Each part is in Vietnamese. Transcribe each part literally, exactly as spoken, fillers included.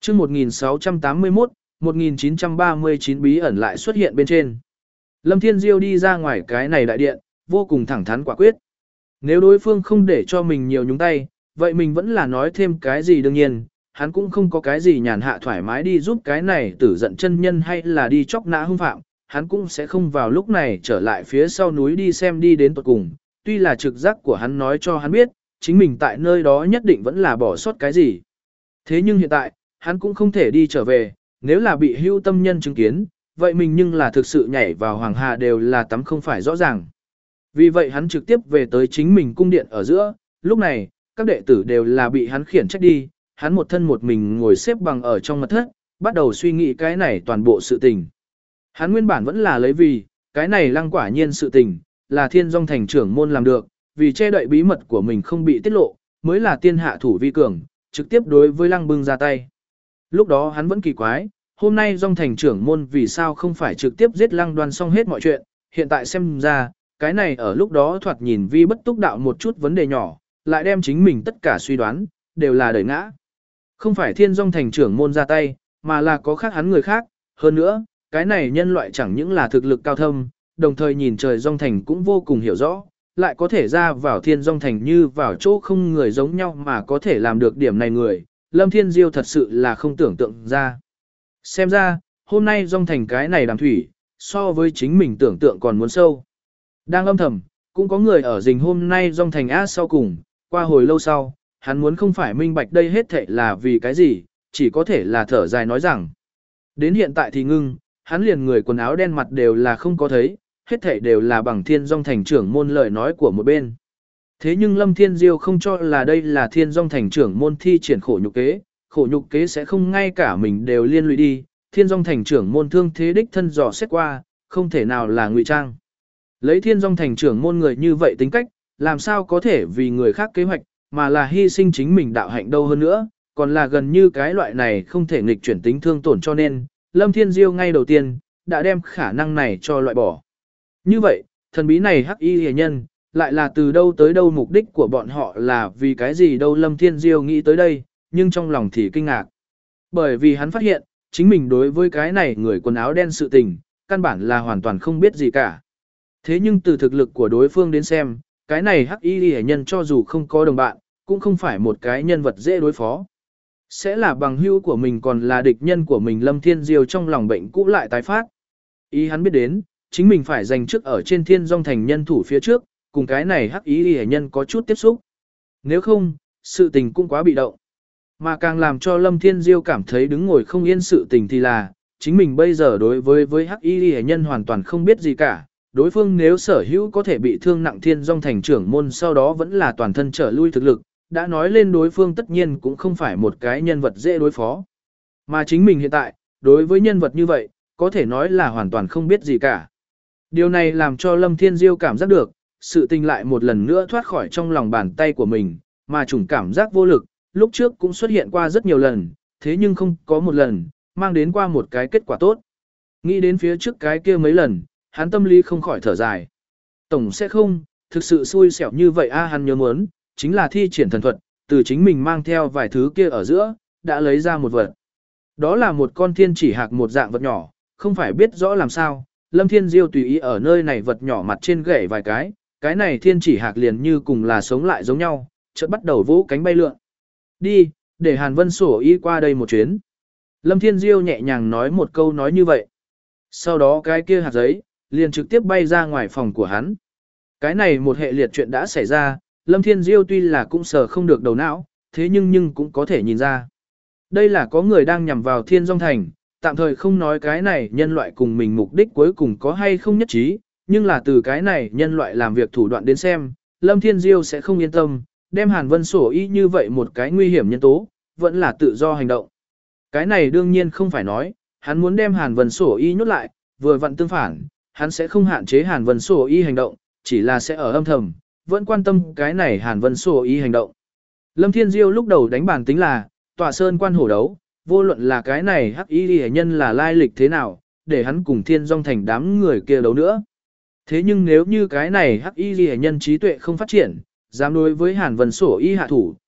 chương một nghìn sáu trăm tám mươi mốt, một nghìn chín trăm ba mươi chín bí ẩn lại xuất hiện bên trên. Lâm Thiên Diêu đi ra ngoài cái này đại điện, vô cùng thẳng thắn quả quyết. Nếu đối phương không để cho mình nhiều nhúng tay, vậy mình vẫn là nói thêm cái gì đương nhiên, hắn cũng không có cái gì nhàn hạ thoải mái đi giúp cái này tử giận chân nhân hay là đi chóc nã hung phạm, hắn cũng sẽ không vào lúc này trở lại phía sau núi đi xem đi đến tuột cùng, tuy là trực giác của hắn nói cho hắn biết, chính mình tại nơi đó nhất định vẫn là bỏ sót cái gì. Thế nhưng hiện tại, hắn cũng không thể đi trở về, nếu là bị hưu tâm nhân chứng kiến, vậy mình nhưng là thực sự nhảy vào hoàng hà đều là tắm không phải rõ ràng. Vì vậy hắn trực tiếp về tới chính mình cung điện ở giữa, lúc này, các đệ tử đều là bị hắn khiển trách đi, hắn một thân một mình ngồi xếp bằng ở trong mật thất, bắt đầu suy nghĩ cái này toàn bộ sự tình. Hắn nguyên bản vẫn là lấy vì, cái này lăng quả nhiên sự tình, là thiên dòng thành trưởng môn làm được, vì che đậy bí mật của mình không bị tiết lộ, mới là tiên hạ thủ vi cường, trực tiếp đối với lăng bưng ra tay. Lúc đó hắn vẫn kỳ quái, hôm nay dòng thành trưởng môn vì sao không phải trực tiếp giết lăng đoan xong hết mọi chuyện, hiện tại xem ra, cái này ở lúc đó thoạt nhìn vi bất túc đạo một chút vấn đề nhỏ, lại đem chính mình tất cả suy đoán, đều là đẩy ngã. Không phải thiên dòng thành trưởng môn ra tay, mà là có khác hắn người khác, hơn nữa, cái này nhân loại chẳng những là thực lực cao thâm, đồng thời nhìn trời dòng thành cũng vô cùng hiểu rõ, lại có thể ra vào thiên dòng thành như vào chỗ không người giống nhau mà có thể làm được điểm này người, Lâm Thiên Diêu thật sự là không tưởng tượng ra. Xem ra, hôm nay dòng thành cái này đàm thủy, so với chính mình tưởng tượng còn muốn sâu. Đang âm thầm, cũng có người ở rình hôm nay dòng thành á sau cùng, qua hồi lâu sau, hắn muốn không phải minh bạch đây hết thệ là vì cái gì, chỉ có thể là thở dài nói rằng. Đến hiện tại thì ngưng, hắn liền người quần áo đen mặt đều là không có thấy, hết thảy đều là bằng thiên dòng thành trưởng môn lời nói của một bên. Thế nhưng Lâm Thiên Diêu không cho là đây là thiên dòng thành trưởng môn thi triển khổ nhục kế, khổ nhục kế sẽ không ngay cả mình đều liên lụy đi, thiên dòng thành trưởng môn thương thế đích thân dò xét qua, không thể nào là ngụy trang. Lấy thiên dòng thành trưởng môn người như vậy tính cách, làm sao có thể vì người khác kế hoạch, mà là hy sinh chính mình đạo hạnh đâu hơn nữa, còn là gần như cái loại này không thể nghịch chuyển tính thương tổn cho nên, Lâm Thiên Diêu ngay đầu tiên, đã đem khả năng này cho loại bỏ. Như vậy, thần bí này hắc y hề nhân, lại là từ đâu tới đâu mục đích của bọn họ là vì cái gì đâu Lâm Thiên Diêu nghĩ tới đây, nhưng trong lòng thì kinh ngạc. Bởi vì hắn phát hiện, chính mình đối với cái này người quần áo đen sự tình, căn bản là hoàn toàn không biết gì cả. Thế nhưng từ thực lực của đối phương đến xem, cái này hắc y hề nhân cho dù không có đồng bạn, cũng không phải một cái nhân vật dễ đối phó. Sẽ là bằng hữu của mình còn là địch nhân của mình Lâm Thiên Diêu trong lòng bệnh cũ lại tái phát. Ý hắn biết đến, chính mình phải giành trước ở trên thiên dòng thành nhân thủ phía trước, cùng cái này hắc ý hệ nhân có chút tiếp xúc. Nếu không, sự tình cũng quá bị động. Mà càng làm cho Lâm Thiên Diêu cảm thấy đứng ngồi không yên sự tình thì là, chính mình bây giờ đối với với hắc ý hệ nhân hoàn toàn không biết gì cả. Đối phương nếu sở hữu có thể bị thương nặng thiên dòng thành trưởng môn sau đó vẫn là toàn thân trở lui thực lực, đã nói lên đối phương tất nhiên cũng không phải một cái nhân vật dễ đối phó. Mà chính mình hiện tại, đối với nhân vật như vậy, có thể nói là hoàn toàn không biết gì cả. Điều này làm cho Lâm Thiên Diêu cảm giác được, sự tình lại một lần nữa thoát khỏi trong lòng bàn tay của mình, mà chủng cảm giác vô lực, lúc trước cũng xuất hiện qua rất nhiều lần, thế nhưng không có một lần, mang đến qua một cái kết quả tốt. Nghĩ đến phía trước cái kia mấy lần, hắn tâm lý không khỏi thở dài. Tổng sẽ không, thực sự xui xẻo như vậy a hắn nhớ muốn, chính là thi triển thần thuật, từ chính mình mang theo vài thứ kia ở giữa, đã lấy ra một vật. Đó là một con thiên chỉ hạc một dạng vật nhỏ, không phải biết rõ làm sao, Lâm Thiên Diêu tùy ý ở nơi này vật nhỏ mặt trên gậy vài cái, cái này thiên chỉ hạc liền như cùng là sống lại giống nhau, chợt bắt đầu vỗ cánh bay lượn. Đi, để Hàn Vân sổ y qua đây một chuyến. Lâm Thiên Diêu nhẹ nhàng nói một câu nói như vậy. Sau đó cái kia hạt giấy, liền trực tiếp bay ra ngoài phòng của hắn. Cái này một hệ liệt chuyện đã xảy ra, Lâm Thiên Diêu tuy là cũng sờ không được đầu não, thế nhưng nhưng cũng có thể nhìn ra. Đây là có người đang nhằm vào Thiên Dung Thành, tạm thời không nói cái này nhân loại cùng mình mục đích cuối cùng có hay không nhất trí, nhưng là từ cái này nhân loại làm việc thủ đoạn đến xem, Lâm Thiên Diêu sẽ không yên tâm, đem Hàn Vân sổ y như vậy một cái nguy hiểm nhân tố, vẫn là tự do hành động. Cái này đương nhiên không phải nói, hắn muốn đem Hàn Vân sổ y nhốt lại, vừa vặn tương phản, hắn sẽ không hạn chế Hàn Vân sổ y hành động, chỉ là sẽ ở âm thầm, vẫn quan tâm cái này Hàn Vân sổ y hành động. Lâm Thiên Diêu lúc đầu đánh bản tính là, tòa sơn quan hổ đấu, vô luận là cái này hắc y hệ nhân là lai lịch thế nào, để hắn cùng Thiên Dung Thành đám người kia đấu nữa. Thế nhưng nếu như cái này hắc y hệ nhân trí tuệ không phát triển, dám đối với Hàn Vân sổ y hạ thủ,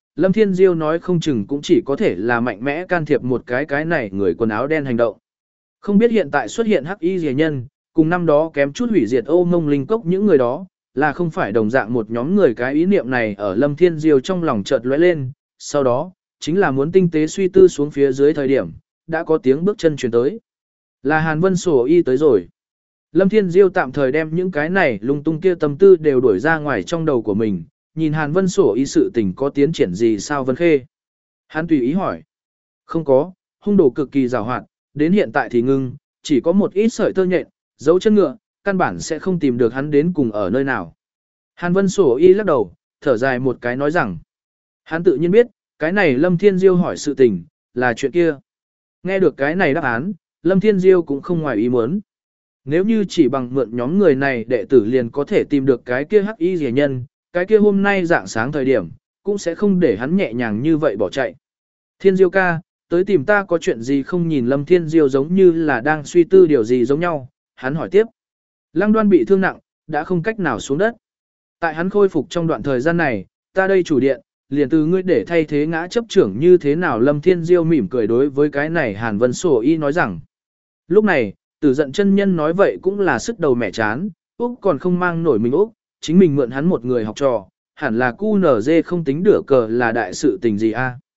Lâm Thiên Diêu nói không chừng cũng chỉ có thể là mạnh mẽ can thiệp một cái cái này người quần áo đen hành động. Không biết hiện tại xuất hiện hắc y rìa nhân, cùng năm đó kém chút hủy diệt ô mông linh cốc những người đó, là không phải đồng dạng một nhóm người. Cái ý niệm này ở Lâm Thiên Diêu trong lòng chợt lóe lên, sau đó, chính là muốn tinh tế suy tư xuống phía dưới thời điểm, đã có tiếng bước chân truyền tới. Là Hàn Vân Sổ Y tới rồi. Lâm Thiên Diêu tạm thời đem những cái này lung tung kia tâm tư đều đuổi ra ngoài trong đầu của mình, nhìn Hàn Vân Sổ Y sự tình có tiến triển gì sao Vân Khê. Hắn tùy ý hỏi. Không có, hung đồ cực kỳ rào hoạt, đến hiện tại thì ngưng, chỉ có một ít sợi tơ nhện, dấu chân ngựa, căn bản sẽ không tìm được hắn đến cùng ở nơi nào. Hàn Vân Sổ Y lắc đầu, thở dài một cái nói rằng. Hắn tự nhiên biết, cái này Lâm Thiên Diêu hỏi sự tình, là chuyện kia. Nghe được cái này đáp án, Lâm Thiên Diêu cũng không ngoài ý muốn. Nếu như chỉ bằng mượn nhóm người này đệ tử liền có thể tìm được cái kia hắc y rẻ nhân, cái kia hôm nay dạng sáng thời điểm, cũng sẽ không để hắn nhẹ nhàng như vậy bỏ chạy. Thiên Diêu ca, tới tìm ta có chuyện gì không? Nhìn Lâm Thiên Diêu giống như là đang suy tư điều gì giống nhau, hắn hỏi tiếp. Lăng Đoan bị thương nặng, đã không cách nào xuống đất. Tại hắn khôi phục trong đoạn thời gian này, ta đây chủ điện, liền từ ngươi để thay thế ngã chấp trưởng như thế nào? Lâm Thiên Diêu mỉm cười đối với cái này Hàn Vân Sổ Y nói rằng. Lúc này, Tử Giận chân nhân nói vậy cũng là sức đầu mẻ chán, Úc còn không mang nổi mình Úc, chính mình mượn hắn một người học trò, hẳn là cu nở dê không tính đửa cờ là đại sự tình gì a?